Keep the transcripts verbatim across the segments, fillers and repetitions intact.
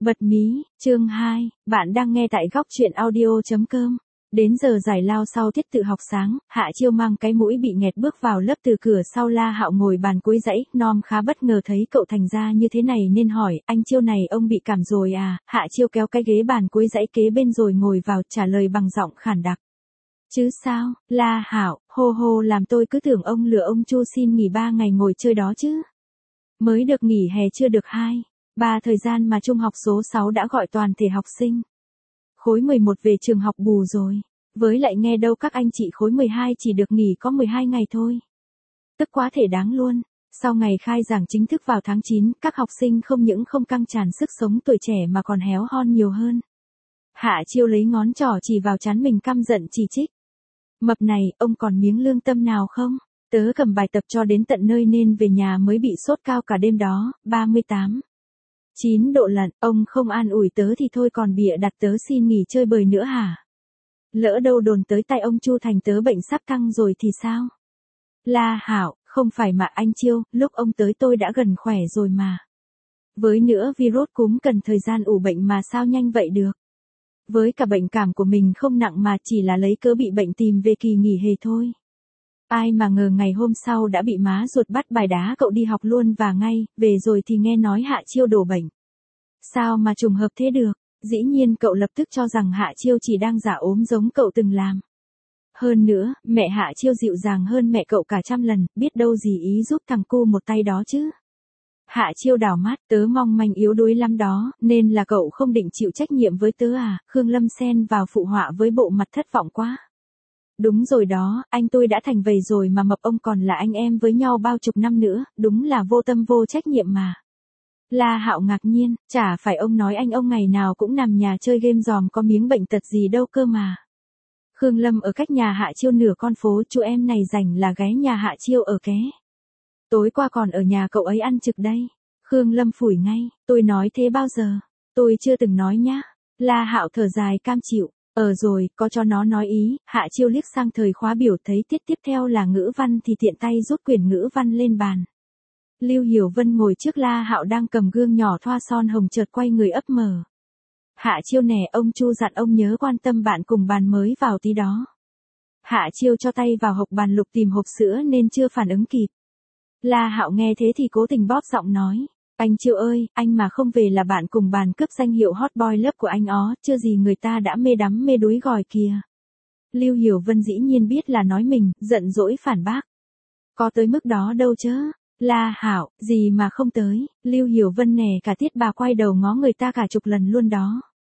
Bật mí, chương hai, bạn đang nghe tại góc truyện audio chấm com. Đến giờ giải lao sau tiết tự học sáng, Hạ Chiêu mang cái mũi bị nghẹt bước vào lớp từ cửa sau. La Hạo ngồi bàn cuối dãy, Nom khá bất ngờ thấy cậu thành ra như thế này nên hỏi, anh Chiêu này ông bị cảm rồi à? Hạ Chiêu kéo cái ghế bàn cuối dãy kế bên rồi ngồi vào, trả lời bằng giọng khản đặc. Chứ sao, La Hạo, hô hô làm tôi cứ tưởng ông lừa ông Chu xin nghỉ ba ngày ngồi chơi đó chứ. Mới được nghỉ hè chưa được hai. Ba thời gian mà trung học số sáu đã gọi toàn thể học sinh. Khối mười một về trường học bù rồi. Với lại nghe đâu các anh chị khối mười hai chỉ được nghỉ có mười hai ngày thôi. Tức quá thể đáng luôn. Sau ngày khai giảng chính thức vào tháng chín, các học sinh không những không căng tràn sức sống tuổi trẻ mà còn héo hon nhiều hơn. Hạ Chiêu lấy ngón trỏ chỉ vào trán mình căm giận chỉ trích. Mập này, ông còn miếng lương tâm nào không? Tớ cầm bài tập cho đến tận nơi nên về nhà mới bị sốt cao cả đêm đó, ba mươi tám. chín độ lận, ông không an ủi tớ thì thôi còn bịa đặt tớ xin nghỉ chơi bời nữa hả? Lỡ đâu đồn tới tay ông Chu thành tớ bệnh sắp căng rồi thì sao? La Hạo, không phải mà anh Chiêu, lúc ông tới tôi đã gần khỏe rồi mà. Với nữa virus cúm cần thời gian ủ bệnh mà sao nhanh vậy được? Với cả bệnh cảm của mình không nặng mà chỉ là lấy cớ bị bệnh tìm về kỳ nghỉ hè thôi. Ai mà ngờ ngày hôm sau đã bị má ruột bắt bài đá cậu đi học luôn và ngay, về rồi thì nghe nói Hạ Chiêu đổ bệnh. Sao mà trùng hợp thế được, dĩ nhiên cậu lập tức cho rằng Hạ Chiêu chỉ đang giả ốm giống cậu từng làm. Hơn nữa, mẹ Hạ Chiêu dịu dàng hơn mẹ cậu cả trăm lần, biết đâu gì ý giúp thằng cu một tay đó chứ. Hạ Chiêu đảo mắt, tớ mong manh yếu đuối lắm đó, nên là cậu không định chịu trách nhiệm với tớ à? Khương Lâm xen vào phụ họa với bộ mặt thất vọng quá. Đúng rồi đó, anh tôi đã thành vầy rồi mà mập ông còn là anh em với nhau bao chục năm nữa, đúng là vô tâm vô trách nhiệm mà. La Hạo ngạc nhiên, chả phải ông nói anh ông ngày nào cũng nằm nhà chơi game dòm có miếng bệnh tật gì đâu cơ mà. Khương Lâm ở cách nhà Hạ Chiêu nửa con phố, chú em này rảnh là ghé nhà Hạ Chiêu ở ké. Tối qua còn ở nhà cậu ấy ăn trực đây. Khương Lâm phủi ngay, tôi nói thế bao giờ? Tôi chưa từng nói nhá. La Hạo thở dài cam chịu. Ờ rồi, có cho nó nói ý. Hạ Chiêu liếc sang thời khóa biểu thấy tiết tiếp theo là ngữ văn thì tiện tay rút quyển ngữ văn lên bàn. Lưu Hiểu Vân ngồi trước La Hạo đang cầm gương nhỏ thoa son hồng chợt quay người ấp mở. Hạ Chiêu nè, ông Chu dặn ông nhớ quan tâm bạn cùng bàn mới vào tí đó. Hạ Chiêu cho tay vào hộc bàn lục tìm hộp sữa nên chưa phản ứng kịp. La Hạo nghe thế thì cố tình bóp giọng nói. Anh Chiêu ơi, anh mà không về là bạn cùng bàn cướp danh hiệu hot boy lớp của anh ó, chưa gì người ta đã mê đắm mê đuối gòi kìa. Lưu Hiểu Vân dĩ nhiên biết là nói mình, giận dỗi phản bác. Có tới mức đó đâu chứ. La Hạo, gì mà không tới, Lưu Hiểu Vân nè, cả tiết bà quay đầu ngó người ta cả chục lần luôn đó.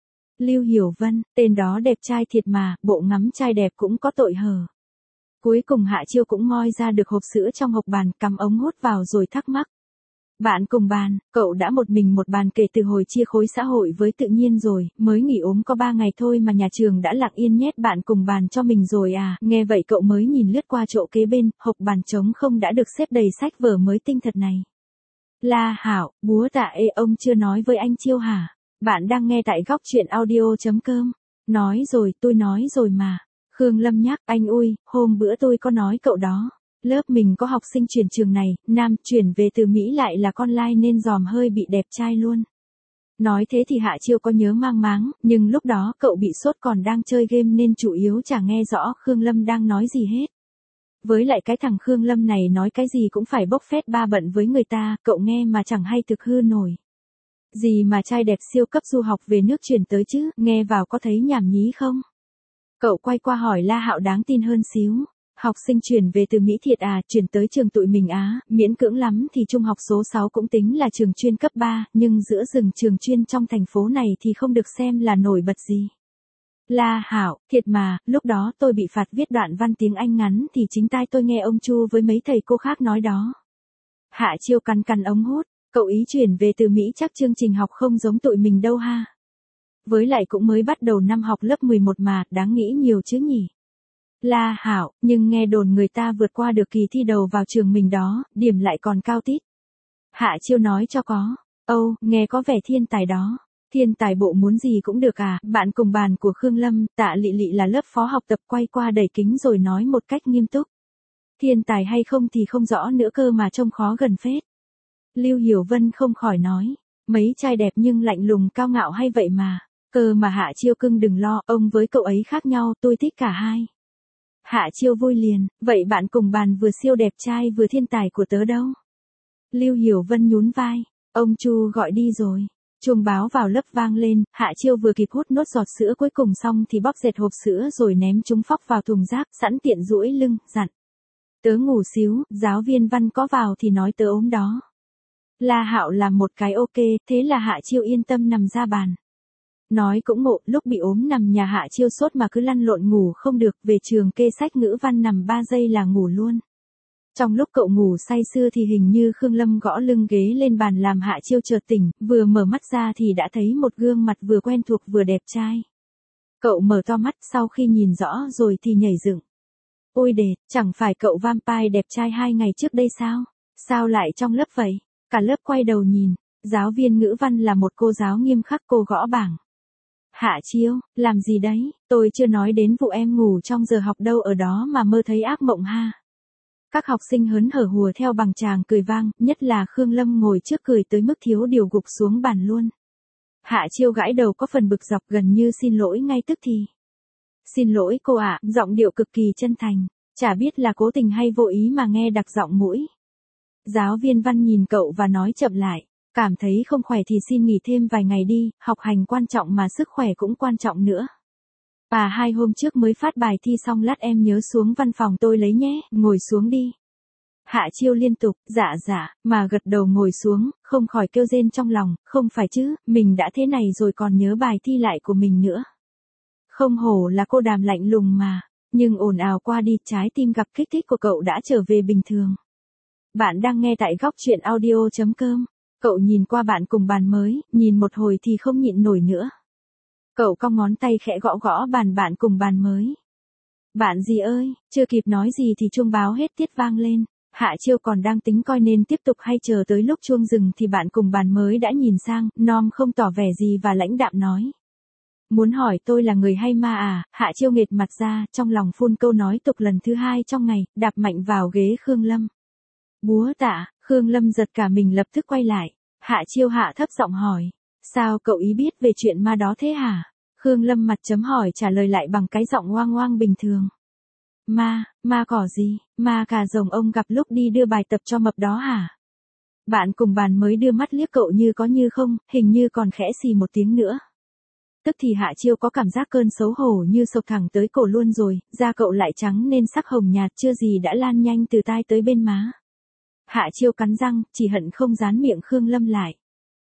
Lưu Hiểu Vân, tên đó đẹp trai thiệt mà, bộ ngắm trai đẹp cũng có tội hở. Cuối cùng Hạ Chiêu cũng moi ra được hộp sữa trong hộc bàn, cắm ống hút vào rồi thắc mắc. Bạn cùng bàn, cậu đã một mình một bàn kể từ hồi chia khối xã hội với tự nhiên rồi, mới nghỉ ốm có ba ngày thôi mà nhà trường đã lặng yên nhét bạn cùng bàn cho mình rồi à? Nghe vậy cậu mới nhìn lướt qua chỗ kế bên, hộc bàn trống không đã được xếp đầy sách vở mới tinh thật này. La Hạo, búa tạ ê, ông chưa nói với anh Chiêu hả? Bạn đang nghe tại góc truyện audio chấm com. Nói rồi, tôi nói rồi mà. Khương Lâm nhắc, anh ui, hôm bữa tôi có nói cậu đó. Lớp mình có học sinh chuyển trường này, nam, chuyển về từ Mỹ lại là con lai nên dòm hơi bị đẹp trai luôn. Nói thế thì Hạ Chiêu có nhớ mang máng, nhưng lúc đó cậu bị sốt còn đang chơi game nên chủ yếu chả nghe rõ Khương Lâm đang nói gì hết. Với lại cái thằng Khương Lâm này nói cái gì cũng phải bốc phét ba bận với người ta, cậu nghe mà chẳng hay thực hư nổi. Gì mà trai đẹp siêu cấp du học về nước chuyển tới chứ, nghe vào có thấy nhảm nhí không? Cậu quay qua hỏi La Hạo đáng tin hơn xíu. Học sinh chuyển về từ Mỹ thiệt à, chuyển tới trường tụi mình á, miễn cưỡng lắm thì trung học số sáu cũng tính là trường chuyên cấp ba, nhưng giữa rừng trường chuyên trong thành phố này thì không được xem là nổi bật gì. La Hạo, thiệt mà, lúc đó tôi bị phạt viết đoạn văn tiếng Anh ngắn thì chính tai tôi nghe ông Chu với mấy thầy cô khác nói đó. Hạ Chiêu cắn cắn ống hút, cậu ý chuyển về từ Mỹ chắc chương trình học không giống tụi mình đâu ha. Với lại cũng mới bắt đầu năm học lớp mười một mà, đáng nghĩ nhiều chứ nhỉ. La Hạo, nhưng nghe đồn người ta vượt qua được kỳ thi đầu vào trường mình đó, điểm lại còn cao tít. Hạ Chiêu nói cho có. Âu, oh, nghe có vẻ thiên tài đó. Thiên tài bộ muốn gì cũng được à? Bạn cùng bàn của Khương Lâm, Tạ Lị Lị là lớp phó học tập quay qua đẩy kính rồi nói một cách nghiêm túc. Thiên tài hay không thì không rõ nữa cơ mà trông khó gần phết. Lưu Hiểu Vân không khỏi nói. Mấy trai đẹp nhưng lạnh lùng cao ngạo hay vậy mà. Cơ mà Hạ Chiêu cưng đừng lo, ông với cậu ấy khác nhau, tôi thích cả hai. Hạ Chiêu vui liền, vậy bạn cùng bàn vừa siêu đẹp trai vừa thiên tài của tớ đâu? Lưu Hiểu Vân nhún vai, ông Chu gọi đi rồi. Chuông báo vào lớp vang lên, Hạ Chiêu vừa kịp hút nốt giọt sữa cuối cùng xong thì bóp dẹt hộp sữa rồi ném chúng phóc vào thùng rác, sẵn tiện duỗi lưng, dặn. Tớ ngủ xíu, giáo viên Văn có vào thì nói tớ ốm đó. La Hạo làm một cái ok, thế là Hạ Chiêu yên tâm nằm ra bàn. Nói cũng ngộ, lúc bị ốm nằm nhà Hạ Chiêu sốt mà cứ lăn lộn ngủ không được, về trường kê sách ngữ văn nằm ba giây là ngủ luôn. Trong lúc cậu ngủ say sưa thì hình như Khương Lâm gõ lưng ghế lên bàn làm Hạ Chiêu chợt tỉnh, vừa mở mắt ra thì đã thấy một gương mặt vừa quen thuộc vừa đẹp trai. Cậu mở to mắt, sau khi nhìn rõ rồi thì nhảy dựng. Ôi đệt, chẳng phải cậu vampire đẹp trai hai ngày trước đây sao? Sao lại trong lớp vậy? Cả lớp quay đầu nhìn, giáo viên ngữ văn là một cô giáo nghiêm khắc, cô gõ bảng. Hạ Chiêu, làm gì đấy, tôi chưa nói đến vụ em ngủ trong giờ học đâu ở đó mà mơ thấy ác mộng ha. Các học sinh hớn hở hùa theo bằng tràng cười vang, nhất là Khương Lâm ngồi trước cười tới mức thiếu điều gục xuống bàn luôn. Hạ Chiêu gãi đầu có phần bực dọc, gần như xin lỗi ngay tức thì. Xin lỗi cô ạ, giọng điệu cực kỳ chân thành, chả biết là cố tình hay vô ý mà nghe đặc giọng mũi. Giáo viên Văn nhìn cậu và nói chậm lại, cảm thấy không khỏe thì xin nghỉ thêm vài ngày đi, học hành quan trọng mà sức khỏe cũng quan trọng nữa. Và hai hôm trước mới phát bài thi xong, lát em nhớ xuống văn phòng tôi lấy nhé, ngồi xuống đi. Hạ Chiêu liên tục, dạ dạ, mà gật đầu ngồi xuống, không khỏi kêu rên trong lòng, không phải chứ, mình đã thế này rồi còn nhớ bài thi lại của mình nữa. Không hổ là cô Đàm lạnh lùng mà, nhưng ồn ào qua đi, trái tim gặp kích thích của cậu đã trở về bình thường. Bạn đang nghe tại góc truyện audio chấm com. Cậu nhìn qua bạn cùng bàn mới, nhìn một hồi thì không nhịn nổi nữa. Cậu cong ngón tay khẽ gõ gõ bàn bạn cùng bàn mới. Bạn gì ơi, chưa kịp nói gì thì chuông báo hết tiết vang lên. Hạ Chiêu còn đang tính coi nên tiếp tục hay chờ tới lúc chuông dừng thì bạn cùng bàn mới đã nhìn sang, nom không tỏ vẻ gì và lãnh đạm nói. Muốn hỏi tôi là người hay ma à? Hạ Chiêu nghệt mặt ra, trong lòng phun câu nói tục lần thứ hai trong ngày, đạp mạnh vào ghế Khương Lâm. Búa tạ, Khương Lâm giật cả mình lập tức quay lại. Hạ Chiêu hạ thấp giọng hỏi. Sao cậu ý biết về chuyện ma đó thế hả? Khương Lâm mặt chấm hỏi trả lời lại bằng cái giọng oang oang bình thường. Ma, ma cỏ gì, ma cà rồng ông gặp lúc đi đưa bài tập cho mập đó hả? Bạn cùng bàn mới đưa mắt liếc cậu như có như không, hình như còn khẽ xì một tiếng nữa. Tức thì Hạ Chiêu có cảm giác cơn xấu hổ như sộc thẳng tới cổ luôn rồi, da cậu lại trắng nên sắc hồng nhạt chưa gì đã lan nhanh từ tai tới bên má. Hạ Chiêu cắn răng, chỉ hận không dán miệng Khương Lâm lại.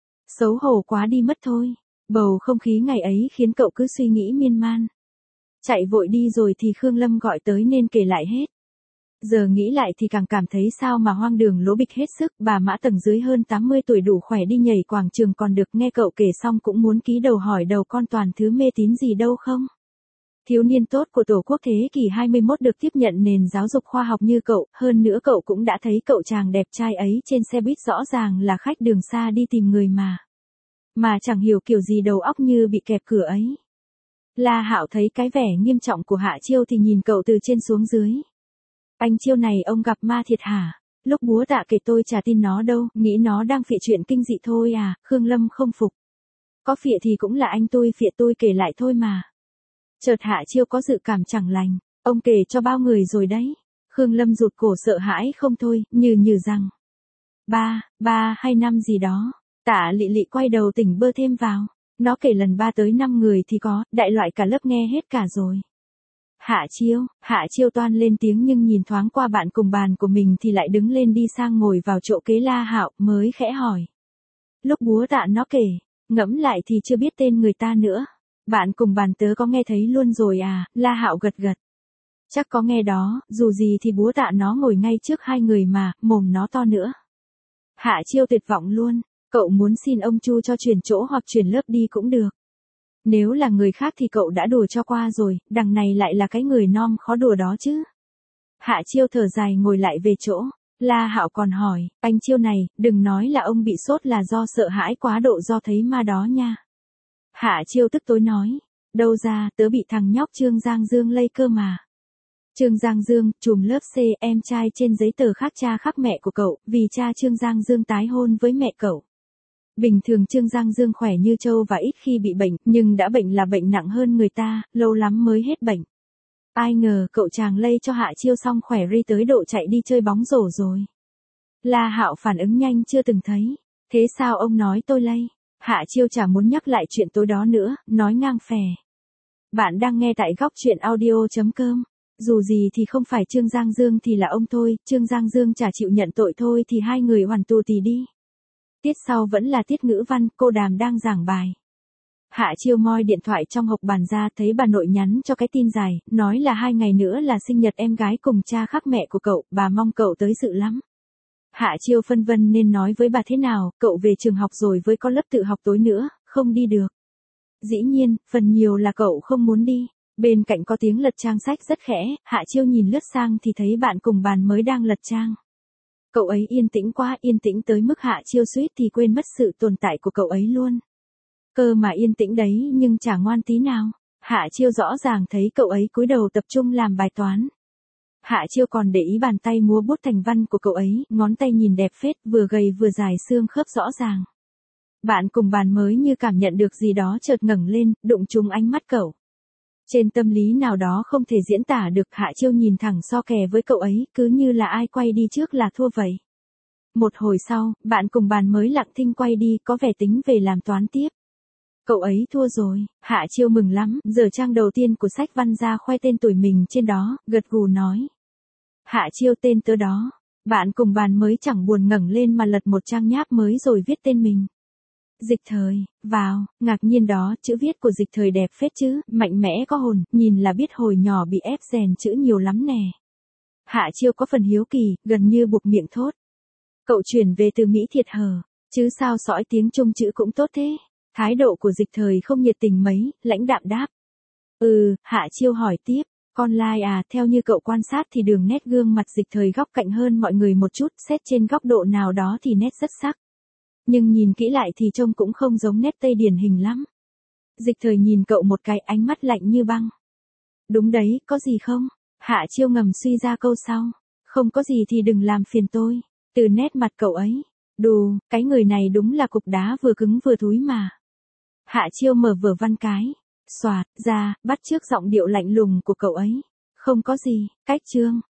Xấu hổ quá đi mất thôi, bầu không khí ngày ấy khiến cậu cứ suy nghĩ miên man. Chạy vội đi rồi thì Khương Lâm gọi tới nên kể lại hết. Giờ nghĩ lại thì càng cảm thấy sao mà hoang đường lố bịch hết sức, bà Mã tầng dưới hơn tám mươi tuổi đủ khỏe đi nhảy quảng trường còn được, nghe cậu kể xong cũng muốn ký đầu hỏi đầu con toàn thứ mê tín gì đâu không. Thiếu niên tốt của Tổ quốc thế kỷ hai mươi mốt được tiếp nhận nền giáo dục khoa học như cậu, hơn nữa cậu cũng đã thấy cậu chàng đẹp trai ấy trên xe buýt, rõ ràng là khách đường xa đi tìm người mà. Mà chẳng hiểu kiểu gì đầu óc như bị kẹp cửa ấy. La Hạo thấy cái vẻ nghiêm trọng của Hạ Chiêu thì nhìn cậu từ trên xuống dưới. Anh Chiêu này ông gặp ma thiệt hả? Lúc búa tạ kể tôi chả tin nó đâu, nghĩ nó đang phịa chuyện kinh dị thôi à, Khương Lâm không phục. Có phịa thì cũng là anh tôi phịa, tôi kể lại thôi mà. Chợt Hạ Chiêu có dự cảm chẳng lành, ông kể cho bao người rồi đấy. Khương Lâm rụt cổ sợ hãi không thôi, như như rằng. Ba, ba hay năm gì đó. Tạ Lị Lị quay đầu tỉnh bơ thêm vào. Nó kể lần ba tới năm người thì có, đại loại cả lớp nghe hết cả rồi. Hạ Chiêu, Hạ Chiêu toan lên tiếng nhưng nhìn thoáng qua bạn cùng bàn của mình thì lại đứng lên đi sang ngồi vào chỗ kế La Hạo, mới khẽ hỏi. Lúc búa tạ nó kể, ngẫm lại thì chưa biết tên người ta nữa. Bạn cùng bàn tớ có nghe thấy luôn rồi à? La Hạo gật gật. Chắc có nghe đó, dù gì thì búa tạ nó ngồi ngay trước hai người mà, mồm nó to nữa. Hạ Chiêu tuyệt vọng luôn, cậu muốn xin ông Chu cho chuyển chỗ hoặc chuyển lớp đi cũng được. Nếu là người khác thì cậu đã đùa cho qua rồi, đằng này lại là cái người non khó đùa đó chứ. Hạ Chiêu thở dài ngồi lại về chỗ. La Hạo còn hỏi, anh Chiêu này, đừng nói là ông bị sốt là do sợ hãi quá độ do thấy ma đó nha. Hạ Chiêu tức tối nói, đâu ra, tớ bị thằng nhóc Trương Giang Dương lây cơ mà. Trương Giang Dương, trùm lớp C, em trai trên giấy tờ khác cha khác mẹ của cậu, vì cha Trương Giang Dương tái hôn với mẹ cậu. Bình thường Trương Giang Dương khỏe như trâu và ít khi bị bệnh, nhưng đã bệnh là bệnh nặng hơn người ta, lâu lắm mới hết bệnh. Ai ngờ cậu chàng lây cho Hạ Chiêu xong khỏe ri tới độ chạy đi chơi bóng rổ rồi. La Hạo phản ứng nhanh chưa từng thấy. Thế sao ông nói tôi lây? Hạ Chiêu chả muốn nhắc lại chuyện tối đó nữa, nói ngang phè. Bạn đang nghe tại góc chuyện audio chấm com. Dù gì thì không phải Trương Giang Dương thì là ông thôi, Trương Giang Dương chả chịu nhận tội thôi thì hai người hoàn tù tì đi. Tiết sau vẫn là tiết ngữ văn, cô Đàm đang giảng bài. Hạ Chiêu moi điện thoại trong hộp bàn ra, thấy bà nội nhắn cho cái tin dài, nói là hai ngày nữa là sinh nhật em gái cùng cha khác mẹ của cậu, bà mong cậu tới dự lắm. Hạ Chiêu phân vân nên nói với bà thế nào, cậu về trường học rồi với có lớp tự học tối nữa, không đi được. Dĩ nhiên, phần nhiều là cậu không muốn đi. Bên cạnh có tiếng lật trang sách rất khẽ, Hạ Chiêu nhìn lướt sang thì thấy bạn cùng bàn mới đang lật trang. Cậu ấy yên tĩnh quá, yên tĩnh tới mức Hạ Chiêu suýt thì quên mất sự tồn tại của cậu ấy luôn. Cơ mà yên tĩnh đấy nhưng chả ngoan tí nào. Hạ Chiêu rõ ràng thấy cậu ấy cúi đầu tập trung làm bài toán. Hạ Chiêu còn để ý bàn tay múa bút thành văn của cậu ấy, ngón tay nhìn đẹp phết, vừa gầy vừa dài, xương khớp rõ ràng. Bạn cùng bàn mới như cảm nhận được gì đó chợt ngẩng lên, đụng trúng ánh mắt cậu. Trên tâm lý nào đó không thể diễn tả được, Hạ Chiêu nhìn thẳng so kè với cậu ấy, cứ như là ai quay đi trước là thua vậy. Một hồi sau, bạn cùng bàn mới lặng thinh quay đi, có vẻ tính về làm toán tiếp. Cậu ấy thua rồi, Hạ Chiêu mừng lắm, giở trang đầu tiên của sách văn ra khoe tên tuổi mình trên đó, gật gù nói. Hạ Chiêu tên tớ đó. Bạn cùng bàn mới chẳng buồn ngẩng lên mà lật một trang nháp mới rồi viết tên mình. Dịch Thời, vào, ngạc nhiên đó, chữ viết của Dịch Thời đẹp phết chứ, mạnh mẽ có hồn, nhìn là biết hồi nhỏ bị ép rèn chữ nhiều lắm nè. Hạ Chiêu có phần hiếu kỳ, gần như buộc miệng thốt. Cậu chuyển về từ Mỹ thiệt hờ, chứ sao sõi tiếng Trung chữ cũng tốt thế. Thái độ của Dịch Thời không nhiệt tình mấy, lãnh đạm đáp. Ừ, Hạ Chiêu hỏi tiếp, con lai à, theo như cậu quan sát thì đường nét gương mặt Dịch Thời góc cạnh hơn mọi người một chút, xét trên góc độ nào đó thì nét rất sắc. Nhưng nhìn kỹ lại thì trông cũng không giống nét Tây điển hình lắm. Dịch Thời nhìn cậu một cái, ánh mắt lạnh như băng. Đúng đấy, có gì không? Hạ Chiêu ngầm suy ra câu sau. Không có gì thì đừng làm phiền tôi. Từ nét mặt cậu ấy. Đù, cái người này đúng là cục đá vừa cứng vừa thúi mà. Hạ Chiêu mở vở văn cái. Xoạt ra, bắt chước giọng điệu lạnh lùng của cậu ấy. Không có gì, cách chương.